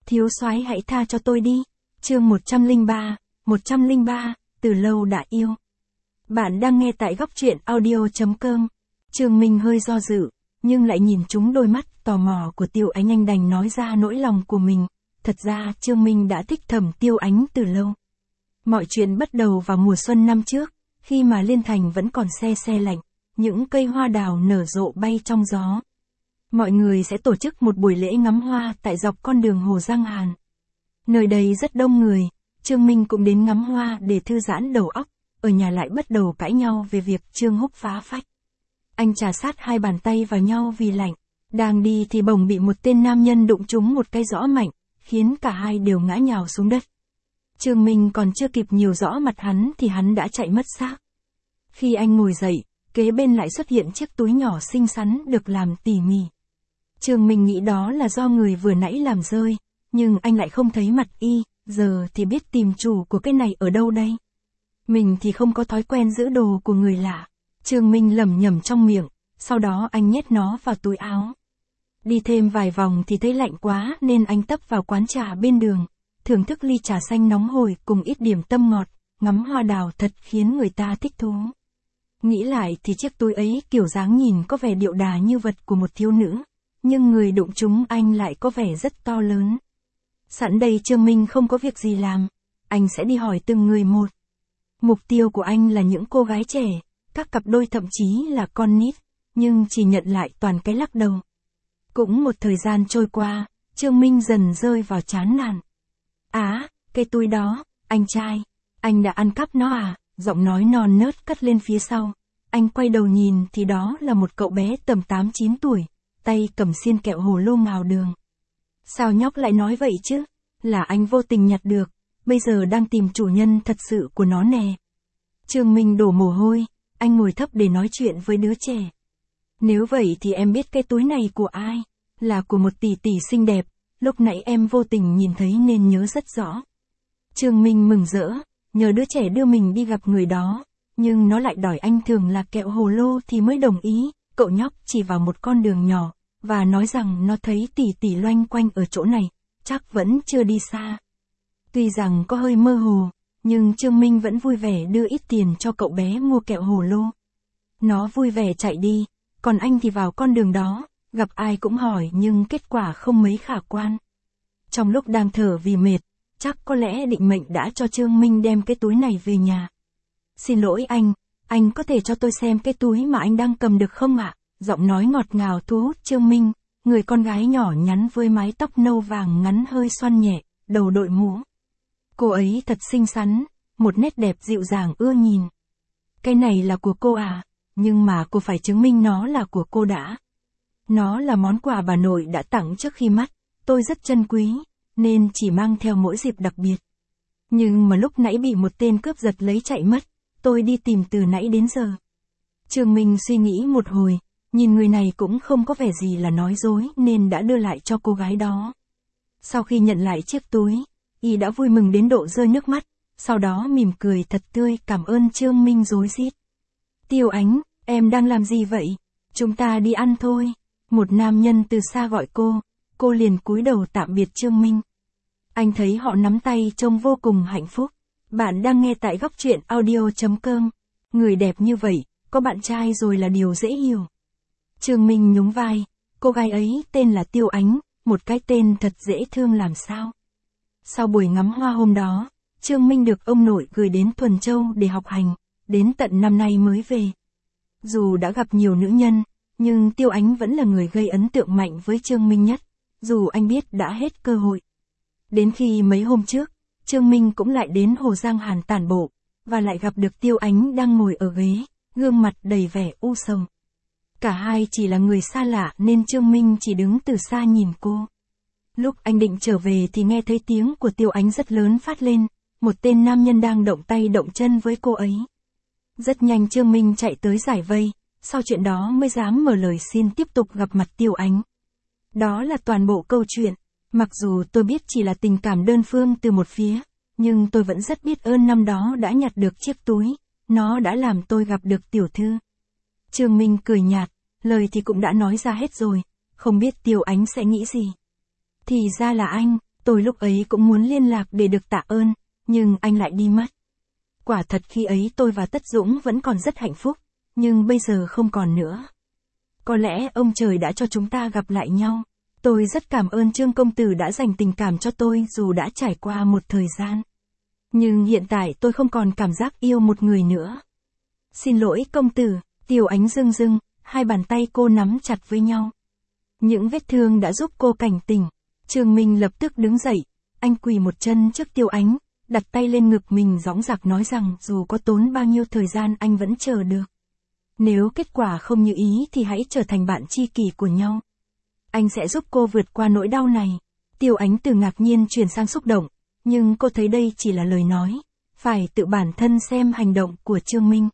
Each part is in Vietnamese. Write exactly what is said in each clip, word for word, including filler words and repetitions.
Thiếu soái hãy tha cho tôi đi. Chương một trăm lẻ ba, một trăm lẻ ba, từ lâu đã yêu. Bạn đang nghe tại góc truyện audio chấm com. Trương Minh hơi do dự, nhưng lại nhìn trúng đôi mắt tò mò của Tiêu Ánh, anh đành nói ra nỗi lòng của mình. Thật ra Trương Minh đã thích thầm Tiêu Ánh từ lâu. Mọi chuyện bắt đầu vào mùa xuân năm trước, khi mà Liên Thành vẫn còn se se lạnh, những cây hoa đào nở rộ bay trong gió. Mọi người sẽ tổ chức một buổi lễ ngắm hoa tại dọc con đường Hồ Giang Hàn. Nơi đây rất đông người, Trương Minh cũng đến ngắm hoa để thư giãn đầu óc, ở nhà lại bắt đầu cãi nhau về việc Trương Húc phá phách. Anh trà sát hai bàn tay vào nhau vì lạnh, đang đi thì bỗng bị một tên nam nhân đụng trúng một cái giõ mạnh, khiến cả hai đều ngã nhào xuống đất. Trương Minh còn chưa kịp nhiều rõ mặt hắn thì hắn đã chạy mất xác. Khi anh ngồi dậy, kế bên lại xuất hiện chiếc túi nhỏ xinh xắn được làm tỉ mỉ. Trương Minh nghĩ đó là do người vừa nãy làm rơi, nhưng anh lại không thấy mặt y, giờ thì biết tìm chủ của cái này ở đâu đây. Mình thì không có thói quen giữ đồ của người lạ. Trương Minh lẩm nhẩm trong miệng, sau đó anh nhét nó vào túi áo. Đi thêm vài vòng thì thấy lạnh quá nên anh tấp vào quán trà bên đường, thưởng thức ly trà xanh nóng hổi cùng ít điểm tâm ngọt, ngắm hoa đào thật khiến người ta thích thú. Nghĩ lại thì chiếc túi ấy kiểu dáng nhìn có vẻ điệu đà như vật của một thiếu nữ, nhưng người đụng chúng anh lại có vẻ rất to lớn. Sẵn đây Trương Minh không có việc gì làm, anh sẽ đi hỏi từng người một. Mục tiêu của anh là những cô gái trẻ, các cặp đôi thậm chí là con nít, nhưng chỉ nhận lại toàn cái lắc đầu. Cũng một thời gian trôi qua, Trương Minh dần rơi vào chán nản. Á, cái túi đó, anh trai, anh đã ăn cắp nó à? Giọng nói non nớt cất lên phía sau. Anh quay đầu nhìn thì đó là một cậu bé tầm tám chín tuổi, tay cầm xiên kẹo hồ lô màu đường. Sao nhóc lại nói vậy chứ? Là anh vô tình nhặt được, bây giờ đang tìm chủ nhân thật sự của nó nè. Trương Minh đổ mồ hôi, anh ngồi thấp để nói chuyện với đứa trẻ. Nếu vậy thì em biết cái túi này của ai? Là của một tỷ tỷ xinh đẹp, lúc nãy em vô tình nhìn thấy nên nhớ rất rõ. Trương Minh mừng rỡ, nhờ đứa trẻ đưa mình đi gặp người đó, nhưng nó lại đòi anh thường là kẹo hồ lô thì mới đồng ý. Cậu nhóc chỉ vào một con đường nhỏ, và nói rằng nó thấy tỷ tỷ loanh quanh ở chỗ này, chắc vẫn chưa đi xa. Tuy rằng có hơi mơ hồ, nhưng Trương Minh vẫn vui vẻ đưa ít tiền cho cậu bé mua kẹo hồ lô. Nó vui vẻ chạy đi, còn anh thì vào con đường đó, gặp ai cũng hỏi nhưng kết quả không mấy khả quan. Trong lúc đang thở vì mệt, chắc có lẽ định mệnh đã cho Trương Minh đem cái túi này về nhà. Xin lỗi anh, anh có thể cho tôi xem cái túi mà anh đang cầm được không ạ? Giọng nói ngọt ngào thu hút Trương Minh, người con gái nhỏ nhắn với mái tóc nâu vàng ngắn hơi xoăn nhẹ, đầu đội mũ. Cô ấy thật xinh xắn, một nét đẹp dịu dàng ưa nhìn. Cái này là của cô à, nhưng mà cô phải chứng minh nó là của cô đã. Nó là món quà bà nội đã tặng trước khi mất, tôi rất trân quý, nên chỉ mang theo mỗi dịp đặc biệt. Nhưng mà lúc nãy bị một tên cướp giật lấy chạy mất, tôi đi tìm từ nãy đến giờ. Trương Minh suy nghĩ một hồi, nhìn người này cũng không có vẻ gì là nói dối nên đã đưa lại cho cô gái đó. Sau khi nhận lại chiếc túi, y đã vui mừng đến độ rơi nước mắt, sau đó mỉm cười thật tươi cảm ơn Trương Minh rối rít. Tiêu Ánh, em đang làm gì vậy? Chúng ta đi ăn thôi. Một nam nhân từ xa gọi cô, cô liền cúi đầu tạm biệt Trương Minh. Anh thấy họ nắm tay trông vô cùng hạnh phúc. Bạn đang nghe tại góc truyện audio chấm com. Người đẹp như vậy, có bạn trai rồi là điều dễ hiểu. Trương Minh nhún vai, cô gái ấy tên là Tiêu Ánh, một cái tên thật dễ thương làm sao. Sau buổi ngắm hoa hôm đó, Trương Minh được ông nội gửi đến Thuần Châu để học hành, đến tận năm nay mới về. Dù đã gặp nhiều nữ nhân, nhưng Tiêu Ánh vẫn là người gây ấn tượng mạnh với Trương Minh nhất, dù anh biết đã hết cơ hội. Đến khi mấy hôm trước, Trương Minh cũng lại đến Hồ Giang Hàn tản bộ, và lại gặp được Tiêu Ánh đang ngồi ở ghế, gương mặt đầy vẻ u sầu. Cả hai chỉ là người xa lạ nên Trương Minh chỉ đứng từ xa nhìn cô. Lúc anh định trở về thì nghe thấy tiếng của Tiêu Ánh rất lớn phát lên, một tên nam nhân đang động tay động chân với cô ấy. Rất nhanh Trương Minh chạy tới giải vây, sau chuyện đó mới dám mở lời xin tiếp tục gặp mặt Tiêu Ánh. Đó là toàn bộ câu chuyện, mặc dù tôi biết chỉ là tình cảm đơn phương từ một phía, nhưng tôi vẫn rất biết ơn năm đó đã nhặt được chiếc túi, nó đã làm tôi gặp được tiểu thư. Trương Minh cười nhạt, lời thì cũng đã nói ra hết rồi, không biết Tiêu Ánh sẽ nghĩ gì. Thì ra là anh, Tôi lúc ấy cũng muốn liên lạc để được tạ ơn, nhưng anh lại đi mất. Quả thật khi ấy tôi và Tất Dũng vẫn còn rất hạnh phúc, nhưng bây giờ không còn nữa. Có lẽ ông trời đã cho chúng ta gặp lại nhau. Tôi rất cảm ơn Trương công tử đã dành tình cảm cho tôi dù đã trải qua một thời gian. Nhưng hiện tại tôi không còn cảm giác yêu một người nữa. Xin lỗi công tử, Tiểu Ánh rưng rưng, hai bàn tay cô nắm chặt với nhau. Những vết thương đã giúp cô cảnh tỉnh. Trương Minh lập tức đứng dậy, anh quỳ một chân trước Tiểu Ánh, đặt tay lên ngực mình dõng dạc nói rằng dù có tốn bao nhiêu thời gian anh vẫn chờ được. Nếu kết quả không như ý thì hãy trở thành bạn tri kỷ của nhau. Anh sẽ giúp cô vượt qua nỗi đau này. Tiểu Ánh từ ngạc nhiên chuyển sang xúc động, nhưng cô thấy đây chỉ là lời nói, phải tự bản thân xem hành động của Trương Minh.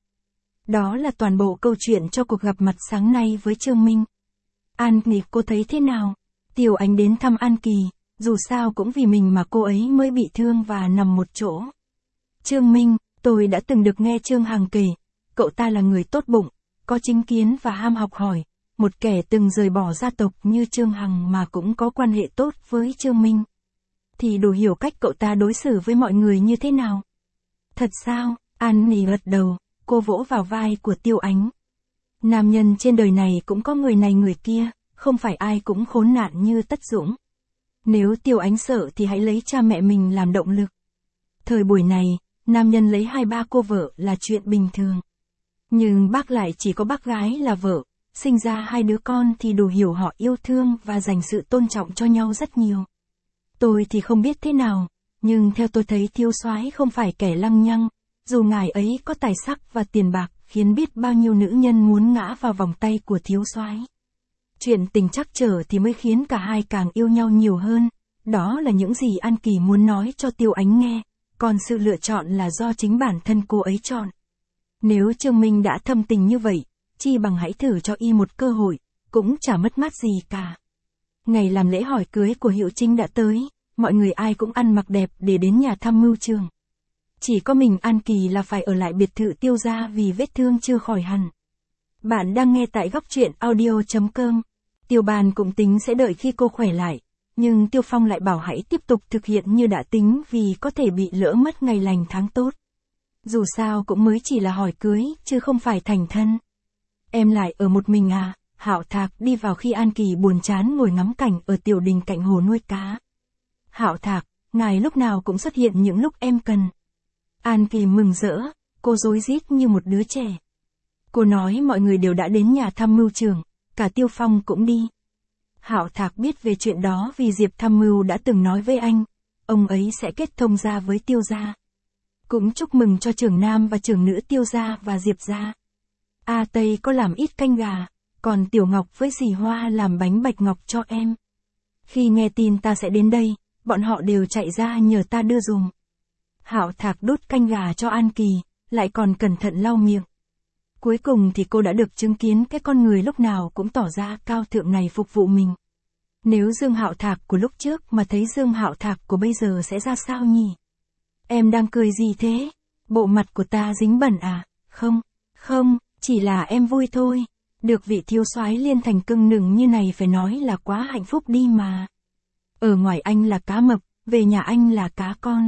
Đó là toàn bộ câu chuyện cho cuộc gặp mặt sáng nay với Trương Minh. An Kỳ, cô thấy thế nào? Tiểu Ánh đến thăm An Kỳ, dù sao cũng vì mình mà cô ấy mới bị thương và nằm một chỗ. Trương Minh, tôi đã từng được nghe Trương Hằng kể, cậu ta là người tốt bụng, có chính kiến và ham học hỏi, một kẻ từng rời bỏ gia tộc như Trương Hằng mà cũng có quan hệ tốt với Trương Minh. Thì đủ hiểu cách cậu ta đối xử với mọi người như thế nào. Thật sao? An Nỉ gật đầu, cô vỗ vào vai của Tiểu Ánh. Nam nhân trên đời này cũng có người này người kia, không phải ai cũng khốn nạn như Tất Dũng. Nếu Tiểu Ánh sợ thì hãy lấy cha mẹ mình làm động lực. Thời buổi này, nam nhân lấy hai ba cô vợ là chuyện bình thường. Nhưng bác lại chỉ có bác gái là vợ, sinh ra hai đứa con thì đủ hiểu họ yêu thương và dành sự tôn trọng cho nhau rất nhiều. Tôi thì không biết thế nào, nhưng theo tôi thấy Thiếu Soái không phải kẻ lăng nhăng, dù ngài ấy có tài sắc và tiền bạc, khiến biết bao nhiêu nữ nhân muốn ngã vào vòng tay của Thiếu Soái. Chuyện tình trắc trở thì mới khiến cả hai càng yêu nhau nhiều hơn, đó là những gì An Kỳ muốn nói cho Tiểu Ánh nghe, còn sự lựa chọn là do chính bản thân cô ấy chọn. Nếu Trương Minh đã thâm tình như vậy, chi bằng hãy thử cho y một cơ hội, cũng chả mất mát gì cả. Ngày làm lễ hỏi cưới của Hiệu Trinh đã tới, mọi người ai cũng ăn mặc đẹp để đến nhà tham mưu trường. Chỉ có mình An Kỳ là phải ở lại biệt thự Tiêu gia vì vết thương chưa khỏi hẳn. Bạn đang nghe tại góc truyện audio chấm com. Tiêu Bàn cũng tính sẽ đợi khi cô khỏe lại, nhưng Tiêu Phong lại bảo hãy tiếp tục thực hiện như đã tính vì có thể bị lỡ mất ngày lành tháng tốt. Dù sao cũng mới chỉ là hỏi cưới, chứ không phải thành thân. Em lại ở một mình à? Hạo Thạc đi vào khi An Kỳ buồn chán ngồi ngắm cảnh ở tiểu đình cạnh hồ nuôi cá. Hạo Thạc, ngài lúc nào cũng xuất hiện những lúc em cần. An Kỳ mừng rỡ, cô rối rít như một đứa trẻ. Cô nói mọi người đều đã đến nhà tham mưu trường, cả Tiêu Phong cũng đi. Hạo Thạc biết về chuyện đó vì Diệp tham mưu đã từng nói với anh, ông ấy sẽ kết thông gia với Tiêu gia. Cũng chúc mừng cho trưởng nam và trưởng nữ Tiêu gia và Diệp gia. A Tây có làm ít canh gà, còn Tiểu Ngọc với dì Hoa làm bánh bạch ngọc cho em. Khi nghe tin ta sẽ đến đây, bọn họ đều chạy ra nhờ ta đưa dùm. Hạo Thạc đút canh gà cho An Kỳ, lại còn cẩn thận lau miệng. Cuối cùng thì cô đã được chứng kiến cái con người lúc nào cũng tỏ ra cao thượng này phục vụ mình. Nếu Dương Hạo Thạc của lúc trước mà thấy Dương Hạo Thạc của bây giờ sẽ ra sao nhỉ? Em đang cười gì thế? Bộ mặt của ta dính bẩn à? Không, không, chỉ là em vui thôi. Được vị thiếu soái Liên Thành cưng nựng như này phải nói là quá hạnh phúc đi mà. Ở ngoài anh là cá mập, về nhà anh là cá con.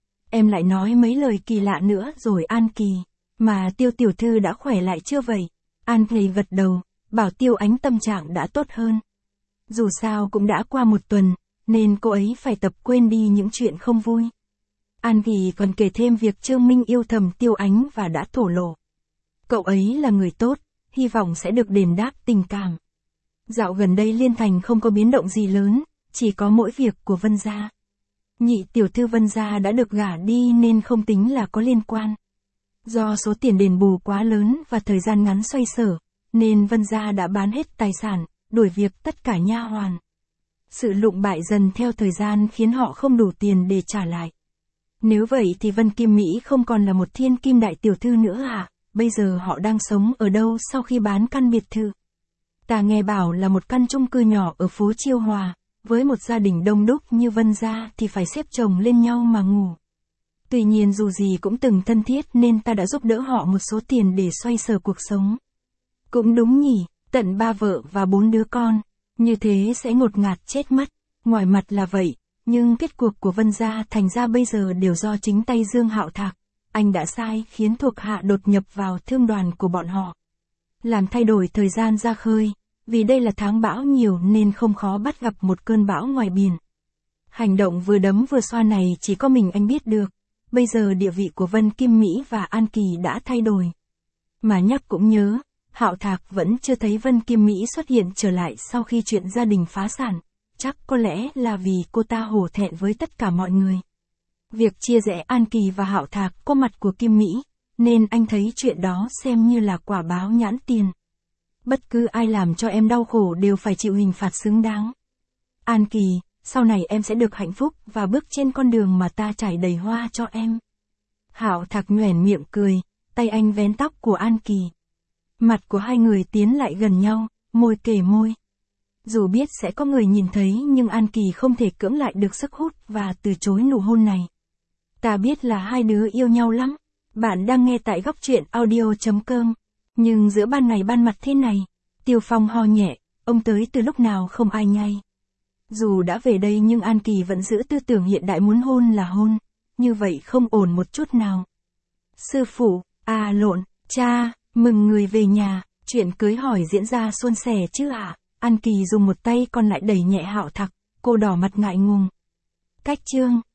Em lại nói mấy lời kỳ lạ nữa rồi An Kỳ. Mà Tiêu tiểu thư đã khỏe lại chưa vậy? An Kỳ gật đầu, bảo Tiêu Ánh tâm trạng đã tốt hơn. Dù sao cũng đã qua một tuần, nên cô ấy phải tập quên đi những chuyện không vui. An Kỳ còn kể thêm việc Trương Minh yêu thầm Tiêu Ánh và đã thổ lộ. Cậu ấy là người tốt, hy vọng sẽ được đền đáp tình cảm. Dạo gần đây Liên Thành không có biến động gì lớn, chỉ có mỗi việc của Vân gia. Nhị tiểu thư Vân gia đã được gả đi nên không tính là có liên quan. Do số tiền đền bù quá lớn và thời gian ngắn xoay sở, nên Vân gia đã bán hết tài sản, đuổi việc tất cả nha hoàn. Sự lụng bại dần theo thời gian khiến họ không đủ tiền để trả lại. Nếu vậy thì Vân Kim Mỹ không còn là một thiên kim đại tiểu thư nữa à? Bây giờ họ đang sống ở đâu sau khi bán căn biệt thự? Ta nghe bảo là một căn chung cư nhỏ ở phố Chiêu Hòa, với một gia đình đông đúc như Vân gia thì phải xếp chồng lên nhau mà ngủ. Tuy nhiên dù gì cũng từng thân thiết nên ta đã giúp đỡ họ một số tiền để xoay sở cuộc sống. Cũng đúng nhỉ, tận ba vợ và bốn đứa con, như thế sẽ ngột ngạt chết mất. Ngoài mặt là vậy, Nhưng kết cuộc của Vân gia thành ra bây giờ đều do chính tay Dương Hạo Thạc. Anh đã sai khiến thuộc hạ đột nhập vào thương đoàn của bọn họ. Làm thay đổi thời gian ra khơi, vì đây là tháng bão nhiều nên không khó bắt gặp một cơn bão ngoài biển. Hành động vừa đấm vừa xoa này chỉ có mình anh biết được. Bây giờ địa vị của Vân Kim Mỹ và An Kỳ đã thay đổi. Mà nhắc cũng nhớ, Hạo Thạc vẫn chưa thấy Vân Kim Mỹ xuất hiện trở lại sau khi chuyện gia đình phá sản. Chắc có lẽ là vì cô ta hổ thẹn với tất cả mọi người. Việc chia rẽ An Kỳ và Hạo Thạc có mặt của Kim Mỹ, nên anh thấy chuyện đó xem như là quả báo nhãn tiền. Bất cứ ai làm cho em đau khổ đều phải chịu hình phạt xứng đáng. An Kỳ, sau này em sẽ được hạnh phúc và bước trên con đường mà ta trải đầy hoa cho em. Hạo Thạc nhoẻn miệng cười, tay anh vén tóc của An Kỳ. Mặt của hai người tiến lại gần nhau, môi kề môi. Dù biết sẽ có người nhìn thấy nhưng An Kỳ không thể cưỡng lại được sức hút và từ chối nụ hôn này. Ta biết là hai đứa yêu nhau lắm. Bạn đang nghe tại góc truyện audio chấm com. Nhưng giữa ban ngày ban mặt thế này, Tiêu Phong ho nhẹ, ông tới từ lúc nào không ai ngay. Dù đã về đây nhưng An Kỳ vẫn giữ tư tưởng hiện đại muốn hôn là hôn, như vậy không ổn một chút nào. Sư phụ, à lộn, cha, mừng người về nhà, chuyện cưới hỏi diễn ra suôn sẻ chứ ạ. À? An Kỳ dùng một tay còn lại đẩy nhẹ Hạo Thạc, cô đỏ mặt ngại ngùng. Cách chương